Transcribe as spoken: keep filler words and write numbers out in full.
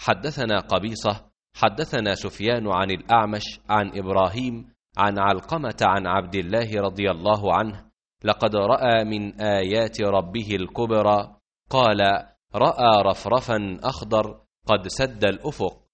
حدثنا قبيصة حدثنا سفيان عن الأعمش عن إبراهيم عن علقمة عن عبد الله رضي الله عنه: لقد رأى من آيات ربه الكبرى. قال: رأى رفرفا أخضر قد سد الأفق.